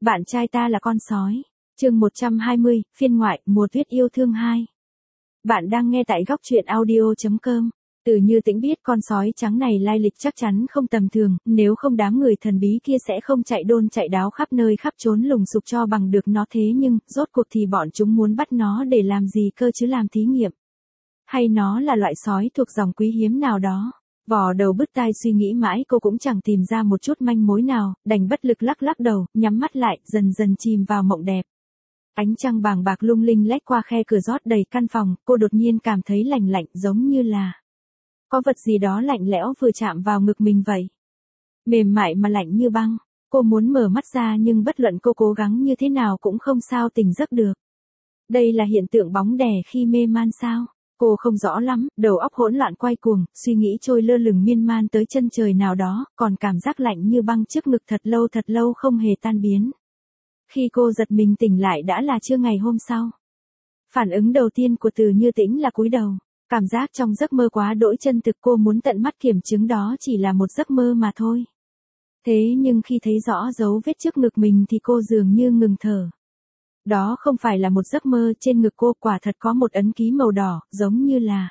Bạn trai ta là con sói. Chương 120, phiên ngoại, mùa tuyết yêu thương 2. Bạn đang nghe tại góc truyện audio.com. Từ Như Tĩnh biết con sói trắng này lai lịch chắc chắn không tầm thường, nếu không đám người thần bí kia sẽ không chạy đôn chạy đáo khắp nơi khắp trốn lùng sục cho bằng được nó, thế nhưng, rốt cuộc thì bọn chúng muốn bắt nó để làm gì cơ chứ, làm thí nghiệm? Hay nó là loại sói thuộc dòng quý hiếm nào đó? Vò đầu bứt tai suy nghĩ mãi cô cũng chẳng tìm ra một chút manh mối nào, đành bất lực lắc lắc đầu, nhắm mắt lại, dần dần chìm vào mộng đẹp. Ánh trăng bàng bạc lung linh lét qua khe cửa rót đầy căn phòng, cô đột nhiên cảm thấy lạnh lạnh, giống như là có vật gì đó lạnh lẽo vừa chạm vào ngực mình vậy. Mềm mại mà lạnh như băng, cô muốn mở mắt ra nhưng bất luận cô cố gắng như thế nào cũng không sao tỉnh giấc được. Đây là hiện tượng bóng đè khi mê man sao? Cô không rõ lắm, đầu óc hỗn loạn quay cuồng, suy nghĩ trôi lơ lửng miên man tới chân trời nào đó, còn cảm giác lạnh như băng trước ngực thật lâu không hề tan biến. Khi cô giật mình tỉnh lại đã là trưa ngày hôm sau. Phản ứng đầu tiên của Từ Như Tĩnh là cúi đầu. Cảm giác trong giấc mơ quá đỗi chân thực, cô muốn tận mắt kiểm chứng đó chỉ là một giấc mơ mà thôi. Thế nhưng khi thấy rõ dấu vết trước ngực mình thì cô dường như ngừng thở. Đó không phải là một giấc mơ, trên ngực cô quả thật có một ấn ký màu đỏ, giống như là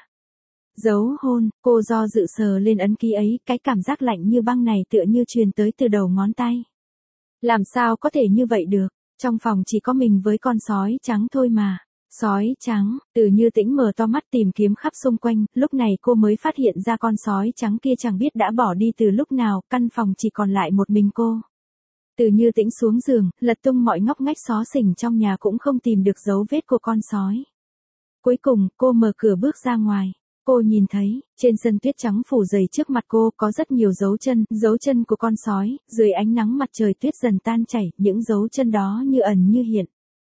dấu hôn. Cô do dự sờ lên ấn ký ấy, cái cảm giác lạnh như băng này tựa như truyền tới từ đầu ngón tay. Làm sao có thể như vậy được, trong phòng chỉ có mình với con sói trắng thôi mà. Sói trắng, Từ Như Tĩnh mở to mắt tìm kiếm khắp xung quanh, lúc này cô mới phát hiện ra con sói trắng kia chẳng biết đã bỏ đi từ lúc nào, căn phòng chỉ còn lại một mình cô. Từ Như Tĩnh xuống giường, lật tung mọi ngóc ngách xó xỉnh trong nhà cũng không tìm được dấu vết của con sói. Cuối cùng, cô mở cửa bước ra ngoài. Cô nhìn thấy, trên sân tuyết trắng phủ dày trước mặt cô có rất nhiều dấu chân của con sói, dưới ánh nắng mặt trời tuyết dần tan chảy, những dấu chân đó như ẩn như hiện.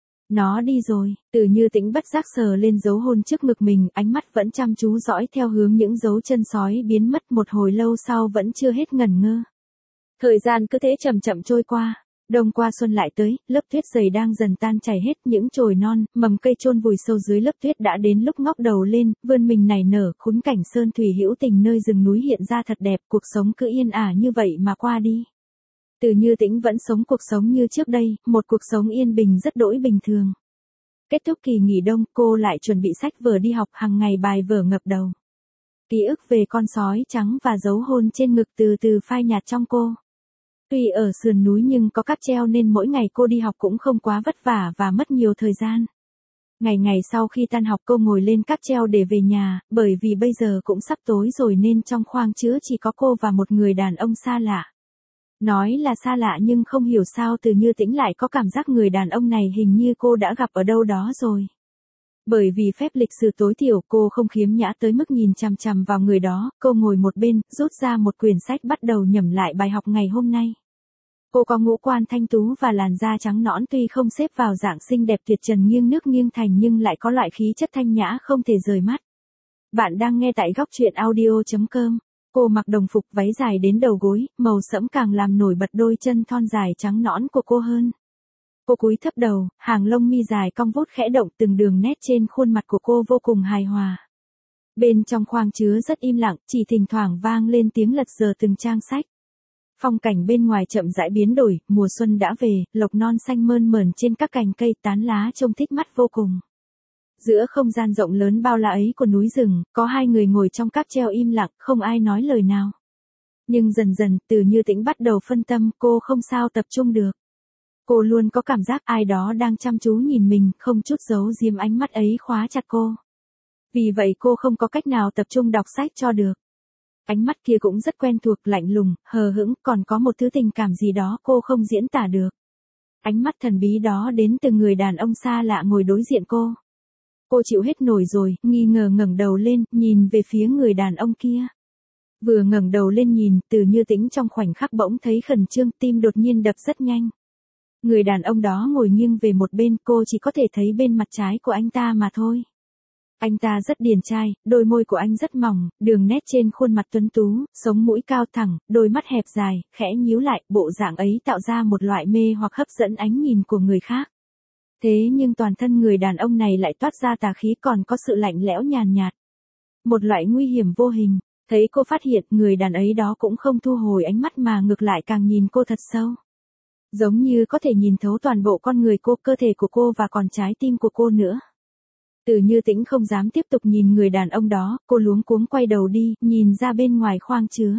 Nó đi rồi, Từ Như Tĩnh bất giác sờ lên dấu hôn trước ngực mình, ánh mắt vẫn chăm chú dõi theo hướng những dấu chân sói biến mất, một hồi lâu sau vẫn chưa hết ngẩn ngơ. Thời gian cứ thế chậm chậm trôi qua, đông qua xuân lại tới, lớp tuyết dày đang dần tan chảy hết, những chồi non, mầm cây chôn vùi sâu dưới lớp tuyết đã đến lúc ngóc đầu lên, vươn mình nảy nở, khung cảnh sơn thủy hữu tình nơi rừng núi hiện ra thật đẹp, cuộc sống cứ yên ả như vậy mà qua đi. Từ Như Tĩnh vẫn sống cuộc sống như trước đây, một cuộc sống yên bình rất đỗi bình thường. Kết thúc kỳ nghỉ đông, cô lại chuẩn bị sách vở đi học, hàng ngày bài vở ngập đầu. Ký ức về con sói trắng và dấu hôn trên ngực từ từ phai nhạt trong cô. Tuy ở sườn núi nhưng có cáp treo nên mỗi ngày cô đi học cũng không quá vất vả và mất nhiều thời gian. Ngày sau khi tan học cô ngồi lên cáp treo để về nhà, bởi vì bây giờ cũng sắp tối rồi nên trong khoang chứa chỉ có cô và một người đàn ông xa lạ. Nói là xa lạ nhưng không hiểu sao Từ Như Tĩnh lại có cảm giác người đàn ông này hình như cô đã gặp ở đâu đó rồi. Bởi vì phép lịch sự tối thiểu cô không khiếm nhã tới mức nhìn chằm chằm vào người đó, cô ngồi một bên, rút ra một quyển sách bắt đầu nhẩm lại bài học ngày hôm nay. Cô có ngũ quan thanh tú và làn da trắng nõn, tuy không xếp vào dạng xinh đẹp tuyệt trần nghiêng nước nghiêng thành nhưng lại có loại khí chất thanh nhã không thể rời mắt. Bạn đang nghe tại góc truyện audio.com. Cô mặc đồng phục váy dài đến đầu gối, màu sẫm càng làm nổi bật đôi chân thon dài trắng nõn của cô hơn. Cô cúi thấp đầu, hàng lông mi dài cong vút khẽ động, từng đường nét trên khuôn mặt của cô vô cùng hài hòa. Bên trong khoang chứa rất im lặng, chỉ thỉnh thoảng vang lên tiếng lật dở từng trang sách. Phong cảnh bên ngoài chậm rãi biến đổi, mùa xuân đã về, lộc non xanh mơn mởn trên các cành cây, tán lá trông thích mắt vô cùng. Giữa không gian rộng lớn bao la ấy của núi rừng, có hai người ngồi trong cáp treo im lặng, không ai nói lời nào. Nhưng dần dần, Từ Như Tĩnh bắt đầu phân tâm, cô không sao tập trung được. Cô luôn có cảm giác ai đó đang chăm chú nhìn mình, không chút giấu giếm ánh mắt ấy khóa chặt cô. Vì vậy cô không có cách nào tập trung đọc sách cho được. Ánh mắt kia cũng rất quen thuộc, lạnh lùng, hờ hững, còn có một thứ tình cảm gì đó cô không diễn tả được. Ánh mắt thần bí đó đến từ người đàn ông xa lạ ngồi đối diện cô. Cô chịu hết nổi rồi, nghi ngờ ngẩng đầu lên, nhìn về phía người đàn ông kia. Vừa ngẩng đầu lên nhìn, Từ Như Tĩnh trong khoảnh khắc bỗng thấy khẩn trương, tim đột nhiên đập rất nhanh. Người đàn ông đó ngồi nghiêng về một bên, cô chỉ có thể thấy bên mặt trái của anh ta mà thôi. Anh ta rất điển trai, đôi môi của anh rất mỏng, đường nét trên khuôn mặt tuấn tú, sống mũi cao thẳng, đôi mắt hẹp dài, khẽ nhíu lại, bộ dạng ấy tạo ra một loại mê hoặc hấp dẫn ánh nhìn của người khác. Thế nhưng toàn thân người đàn ông này lại toát ra tà khí, còn có sự lạnh lẽo nhàn nhạt. Một loại nguy hiểm vô hình. Thấy cô phát hiện, người đàn ấy đó cũng không thu hồi ánh mắt mà ngược lại càng nhìn cô thật sâu. Giống như có thể nhìn thấu toàn bộ con người cô, cơ thể của cô và còn trái tim của cô nữa. Từ Như Tĩnh không dám tiếp tục nhìn người đàn ông đó, cô luống cuống quay đầu đi, nhìn ra bên ngoài khoang chứa.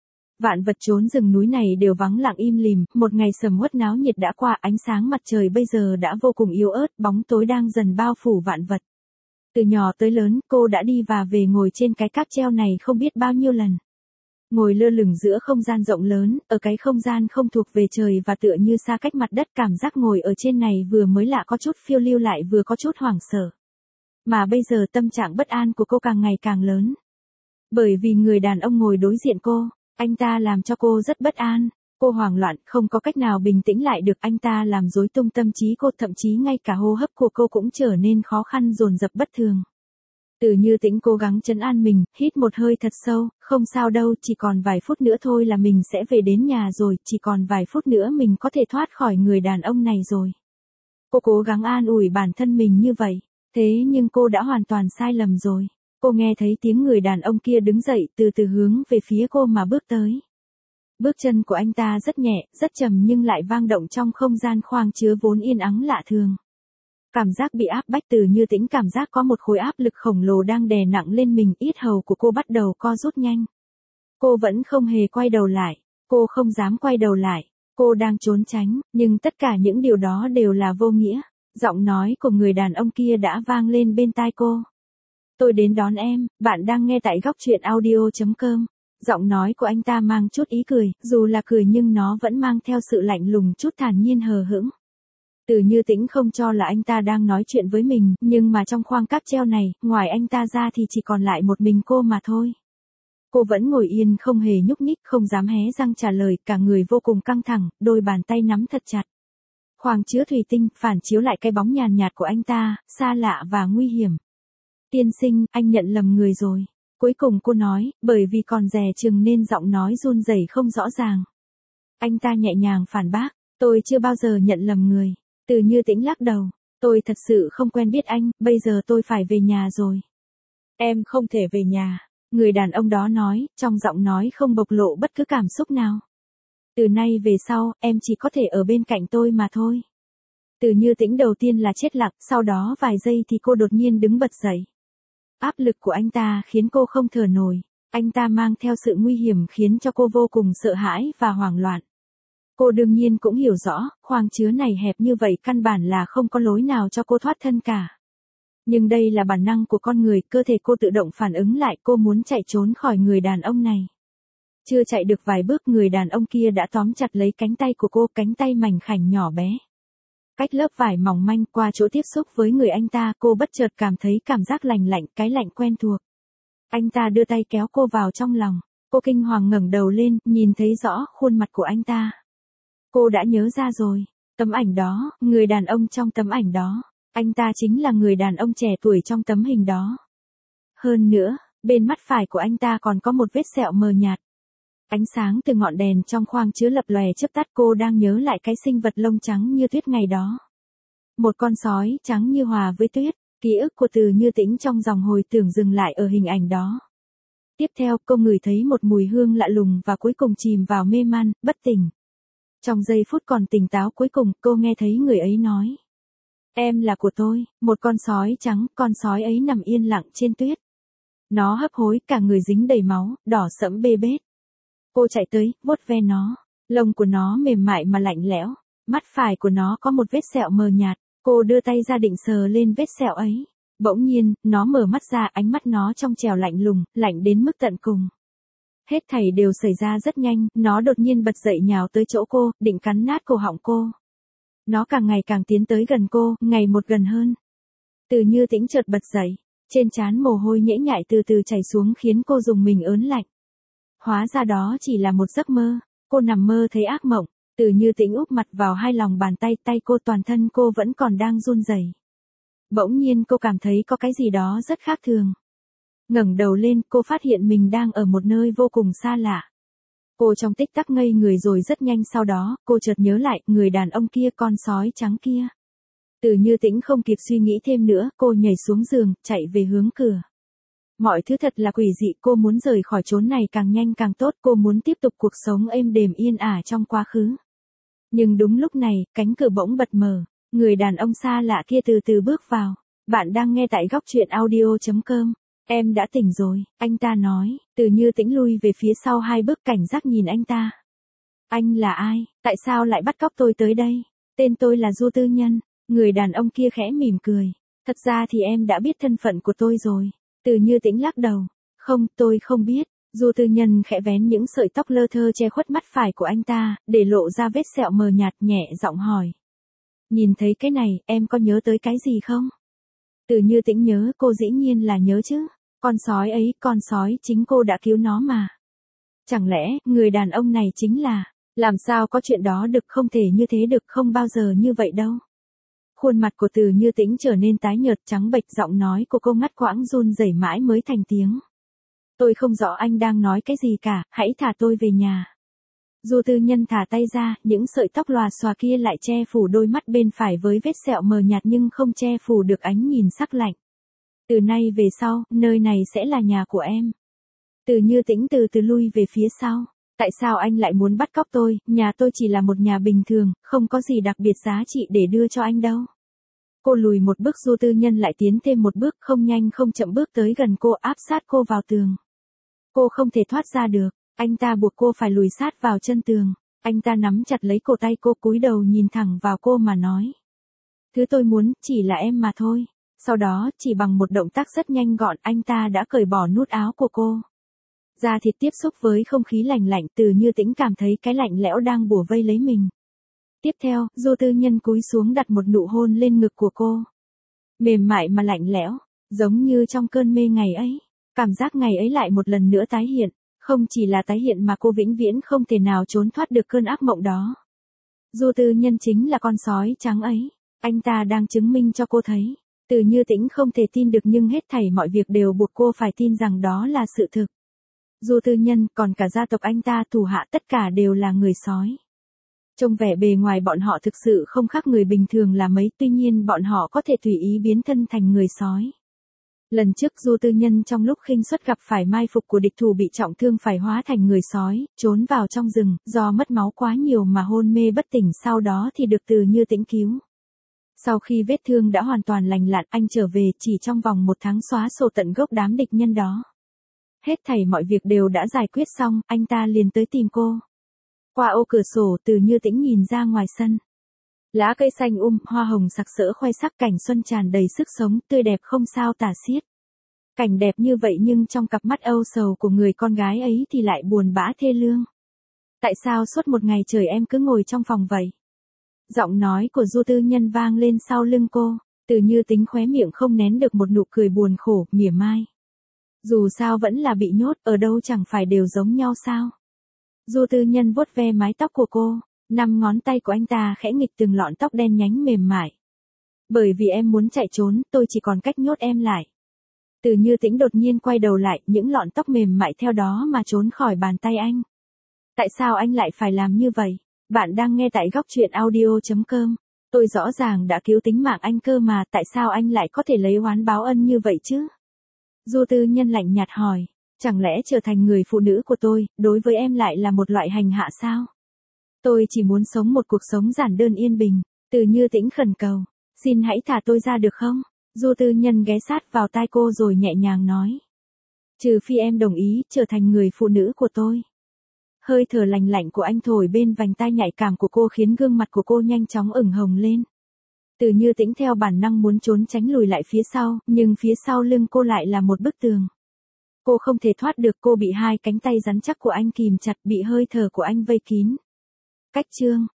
Vạn vật trốn rừng núi này đều vắng lặng im lìm, một ngày sầm uất náo nhiệt đã qua, ánh sáng mặt trời bây giờ đã vô cùng yếu ớt, bóng tối đang dần bao phủ vạn vật. Từ nhỏ tới lớn, cô đã đi và về ngồi trên cái cáp treo này không biết bao nhiêu lần. Ngồi lơ lửng giữa không gian rộng lớn, ở cái không gian không thuộc về trời và tựa như xa cách mặt đất, cảm giác ngồi ở trên này vừa mới lạ có chút phiêu lưu lại vừa có chút hoảng sợ. Mà bây giờ tâm trạng bất an của cô càng ngày càng lớn. Bởi vì người đàn ông ngồi đối diện cô, anh ta làm cho cô rất bất an. Cô hoảng loạn, không có cách nào bình tĩnh lại được, anh ta làm rối tung tâm trí cô, thậm chí ngay cả hô hấp của cô cũng trở nên khó khăn dồn dập bất thường. Từ Như Tĩnh cố gắng trấn an mình, hít một hơi thật sâu, không sao đâu, chỉ còn vài phút nữa thôi là mình sẽ về đến nhà rồi, chỉ còn vài phút nữa mình có thể thoát khỏi người đàn ông này rồi. Cô cố gắng an ủi bản thân mình như vậy, thế nhưng cô đã hoàn toàn sai lầm rồi. Cô nghe thấy tiếng người đàn ông kia đứng dậy từ từ hướng về phía cô mà bước tới. Bước chân của anh ta rất nhẹ, rất trầm nhưng lại vang động trong không gian khoang chứa vốn yên ắng lạ thường. Cảm giác bị áp bách, Từ Như Tĩnh cảm giác có một khối áp lực khổng lồ đang đè nặng lên mình, yết hầu của cô bắt đầu co rút nhanh. Cô vẫn không hề quay đầu lại, cô không dám quay đầu lại, cô đang trốn tránh, nhưng tất cả những điều đó đều là vô nghĩa. Giọng nói của người đàn ông kia đã vang lên bên tai cô. Tôi đến đón em, bạn đang nghe tại góc truyện audio.com. Giọng nói của anh ta mang chút ý cười, dù là cười nhưng nó vẫn mang theo sự lạnh lùng, chút thản nhiên hờ hững. Từ Như Tĩnh không cho là anh ta đang nói chuyện với mình, nhưng mà trong khoang cáp treo này, ngoài anh ta ra thì chỉ còn lại một mình cô mà thôi. Cô vẫn ngồi yên không hề nhúc nhích, không dám hé răng trả lời, cả người vô cùng căng thẳng, đôi bàn tay nắm thật chặt. Khoang chứa thủy tinh, phản chiếu lại cái bóng nhàn nhạt của anh ta, xa lạ và nguy hiểm. Tiên sinh, anh nhận lầm người rồi. Cuối cùng cô nói, bởi vì còn dè chừng nên giọng nói run rẩy không rõ ràng. Anh ta nhẹ nhàng phản bác, tôi chưa bao giờ nhận lầm người. Từ Như Tĩnh lắc đầu, tôi thật sự không quen biết anh, bây giờ tôi phải về nhà rồi. Em không thể về nhà, người đàn ông đó nói, trong giọng nói không bộc lộ bất cứ cảm xúc nào. Từ nay về sau, em chỉ có thể ở bên cạnh tôi mà thôi. Từ Như Tĩnh đầu tiên là chết lặng, sau đó vài giây thì cô đột nhiên đứng bật dậy. Áp lực của anh ta khiến cô không thở nổi, anh ta mang theo sự nguy hiểm khiến cho cô vô cùng sợ hãi và hoảng loạn. Cô đương nhiên cũng hiểu rõ, khoang chứa này hẹp như vậy căn bản là không có lối nào cho cô thoát thân cả. Nhưng đây là bản năng của con người, cơ thể cô tự động phản ứng lại, cô muốn chạy trốn khỏi người đàn ông này. Chưa chạy được vài bước, người đàn ông kia đã tóm chặt lấy cánh tay của cô, cánh tay mảnh khảnh nhỏ bé. Cách lớp vải mỏng manh, qua chỗ tiếp xúc với người anh ta, cô bất chợt cảm thấy cảm giác lạnh lạnh, cái lạnh quen thuộc. Anh ta đưa tay kéo cô vào trong lòng. Cô kinh hoàng ngẩng đầu lên, nhìn thấy rõ khuôn mặt của anh ta. Cô đã nhớ ra rồi, tấm ảnh đó, người đàn ông trong tấm ảnh đó, anh ta chính là người đàn ông trẻ tuổi trong tấm hình đó. Hơn nữa, bên mắt phải của anh ta còn có một vết sẹo mờ nhạt. Ánh sáng từ ngọn đèn trong khoang chứa lập lòe chớp tắt, cô đang nhớ lại cái sinh vật lông trắng như tuyết ngày đó. Một con sói trắng như hòa với tuyết, ký ức của Từ Như Tĩnh trong dòng hồi tưởng dừng lại ở hình ảnh đó. Tiếp theo, cô ngửi thấy một mùi hương lạ lùng và cuối cùng chìm vào mê man, bất tỉnh. Trong giây phút còn tỉnh táo cuối cùng, cô nghe thấy người ấy nói. Em là của tôi, một con sói trắng, con sói ấy nằm yên lặng trên tuyết. Nó hấp hối, cả người dính đầy máu, đỏ sẫm bê bết. Cô chạy tới, vuốt ve nó, lông của nó mềm mại mà lạnh lẽo, mắt phải của nó có một vết sẹo mờ nhạt, cô đưa tay ra định sờ lên vết sẹo ấy. Bỗng nhiên, nó mở mắt ra, ánh mắt nó trong trẻo lạnh lùng, lạnh đến mức tận cùng. Hết thảy đều xảy ra rất nhanh, nó đột nhiên bật dậy nhào tới chỗ cô, định cắn nát cổ họng cô. Nó càng ngày càng tiến tới gần cô, ngày một gần hơn. Từ Như Tĩnh chợt bật dậy, trên trán mồ hôi nhễ nhại từ từ chảy xuống khiến cô rùng mình ớn lạnh. Hóa ra đó chỉ là một giấc mơ, cô nằm mơ thấy ác mộng. Từ Như Tĩnh úp mặt vào hai lòng bàn tay, tay cô, toàn thân cô vẫn còn đang run rẩy. Bỗng nhiên cô cảm thấy có cái gì đó rất khác thường. Ngẩng đầu lên, cô phát hiện mình đang ở một nơi vô cùng xa lạ. Cô trong tích tắc ngây người rồi rất nhanh sau đó, cô chợt nhớ lại, người đàn ông kia, con sói trắng kia. Từ Như Tĩnh không kịp suy nghĩ thêm nữa, cô nhảy xuống giường, chạy về hướng cửa. Mọi thứ thật là quỷ dị, cô muốn rời khỏi chốn này càng nhanh càng tốt, cô muốn tiếp tục cuộc sống êm đềm yên ả trong quá khứ. Nhưng đúng lúc này, cánh cửa bỗng bật mở, người đàn ông xa lạ kia từ từ bước vào. Bạn đang nghe tại góc truyện audio.com. Em đã tỉnh rồi, anh ta nói, Từ Như Tĩnh lui về phía sau 2 bước cảnh giác nhìn anh ta. Anh là ai, tại sao lại bắt cóc tôi tới đây? Tên tôi là Du Tư Nhân. Người đàn ông kia khẽ mỉm cười. Thật ra thì em đã biết thân phận của tôi rồi. Từ Như Tĩnh lắc đầu. Không, tôi không biết. Du Tư Nhân khẽ vén những sợi tóc lơ thơ che khuất mắt phải của anh ta, để lộ ra vết sẹo mờ nhạt, nhẹ giọng hỏi. Nhìn thấy cái này, em có nhớ tới cái gì không? Từ Như Tĩnh nhớ, cô dĩ nhiên là nhớ chứ. Con sói ấy, con sói chính cô đã cứu nó mà. Chẳng lẽ, người đàn ông này chính là... Làm sao có chuyện đó được, không thể như thế được, không bao giờ như vậy đâu. Khuôn mặt của Từ Như Tĩnh trở nên tái nhợt trắng bệch, giọng nói của cô ngắt quãng run rẩy mãi mới thành tiếng. Tôi không rõ anh đang nói cái gì cả, hãy thả tôi về nhà. Du Tư Nhân thả tay ra, những sợi tóc lòa xòa kia lại che phủ đôi mắt bên phải với vết sẹo mờ nhạt nhưng không che phủ được ánh nhìn sắc lạnh. Từ nay về sau, nơi này sẽ là nhà của em. Từ Như Tĩnh từ từ lui về phía sau. Tại sao anh lại muốn bắt cóc tôi, nhà tôi chỉ là một nhà bình thường, không có gì đặc biệt giá trị để đưa cho anh đâu. Cô lùi một bước, Du Tư Nhân lại tiến thêm một bước, không nhanh không chậm bước tới gần cô, áp sát cô vào tường. Cô không thể thoát ra được, anh ta buộc cô phải lùi sát vào chân tường. Anh ta nắm chặt lấy cổ tay cô, cúi đầu nhìn thẳng vào cô mà nói. Thứ tôi muốn, chỉ là em mà thôi. Sau đó, chỉ bằng một động tác rất nhanh gọn, anh ta đã cởi bỏ nút áo của cô. Da thịt tiếp xúc với không khí lạnh lạnh, Từ Như Tĩnh cảm thấy cái lạnh lẽo đang bủa vây lấy mình. Tiếp theo, Du Tư Nhân cúi xuống đặt một nụ hôn lên ngực của cô. Mềm mại mà lạnh lẽo, giống như trong cơn mê ngày ấy. Cảm giác ngày ấy lại một lần nữa tái hiện, không chỉ là tái hiện mà cô vĩnh viễn không thể nào trốn thoát được cơn ác mộng đó. Du Tư Nhân chính là con sói trắng ấy, anh ta đang chứng minh cho cô thấy. Từ Như Tĩnh không thể tin được nhưng hết thảy mọi việc đều buộc cô phải tin rằng đó là sự thực. Du Tư Nhân, còn cả gia tộc anh ta, thủ hạ tất cả đều là người sói. Trông vẻ bề ngoài bọn họ thực sự không khác người bình thường là mấy, tuy nhiên bọn họ có thể tùy ý biến thân thành người sói. Lần trước Du Tư Nhân trong lúc khinh suất gặp phải mai phục của địch thủ bị trọng thương phải hóa thành người sói, trốn vào trong rừng, do mất máu quá nhiều mà hôn mê bất tỉnh, sau đó thì được Từ Như Tĩnh cứu. Sau khi vết thương đã hoàn toàn lành lặn, anh trở về chỉ trong vòng 1 tháng xóa sổ tận gốc đám địch nhân đó. Hết thảy mọi việc đều đã giải quyết xong, anh ta liền tới tìm cô. Qua ô cửa sổ, Từ Như Tĩnh nhìn ra ngoài sân. Lá cây xanh hoa hồng sặc sỡ khoe sắc, cảnh xuân tràn đầy sức sống, tươi đẹp không sao tả xiết. Cảnh đẹp như vậy nhưng trong cặp mắt âu sầu của người con gái ấy thì lại buồn bã thê lương. Tại sao suốt một ngày trời em cứ ngồi trong phòng vậy? Giọng nói của Du Tư Nhân vang lên sau lưng cô. Từ Như Tĩnh khóe miệng không nén được một nụ cười buồn khổ, mỉa mai. Dù sao vẫn là bị nhốt, ở đâu chẳng phải đều giống nhau sao? Du Tư Nhân vuốt ve mái tóc của cô, 5 ngón tay của anh ta khẽ nghịch từng lọn tóc đen nhánh mềm mại. Bởi vì em muốn chạy trốn, tôi chỉ còn cách nhốt em lại. Từ Như Tĩnh đột nhiên quay đầu lại, những lọn tóc mềm mại theo đó mà trốn khỏi bàn tay anh. Tại sao anh lại phải làm như vậy? Bạn đang nghe tại góc truyện audio.com. Tôi rõ ràng đã cứu tính mạng anh cơ mà, tại sao anh lại có thể lấy oán báo ân như vậy chứ? Du Tư Nhân lạnh nhạt hỏi, chẳng lẽ trở thành người phụ nữ của tôi, đối với em lại là một loại hành hạ sao? Tôi chỉ muốn sống một cuộc sống giản đơn yên bình. Từ Như Tĩnh khẩn cầu, xin hãy thả tôi ra được không? Du Tư Nhân ghé sát vào tai cô rồi nhẹ nhàng nói. Trừ phi em đồng ý trở thành người phụ nữ của tôi. Hơi thở lạnh lạnh của anh thổi bên vành tai nhạy cảm của cô khiến gương mặt của cô nhanh chóng ửng hồng lên. Từ Như Tĩnh theo bản năng muốn trốn tránh lùi lại phía sau, nhưng phía sau lưng cô lại là một bức tường. Cô không thể thoát được, cô bị 2 cánh tay rắn chắc của anh kìm chặt, bị hơi thở của anh vây kín. Cách chương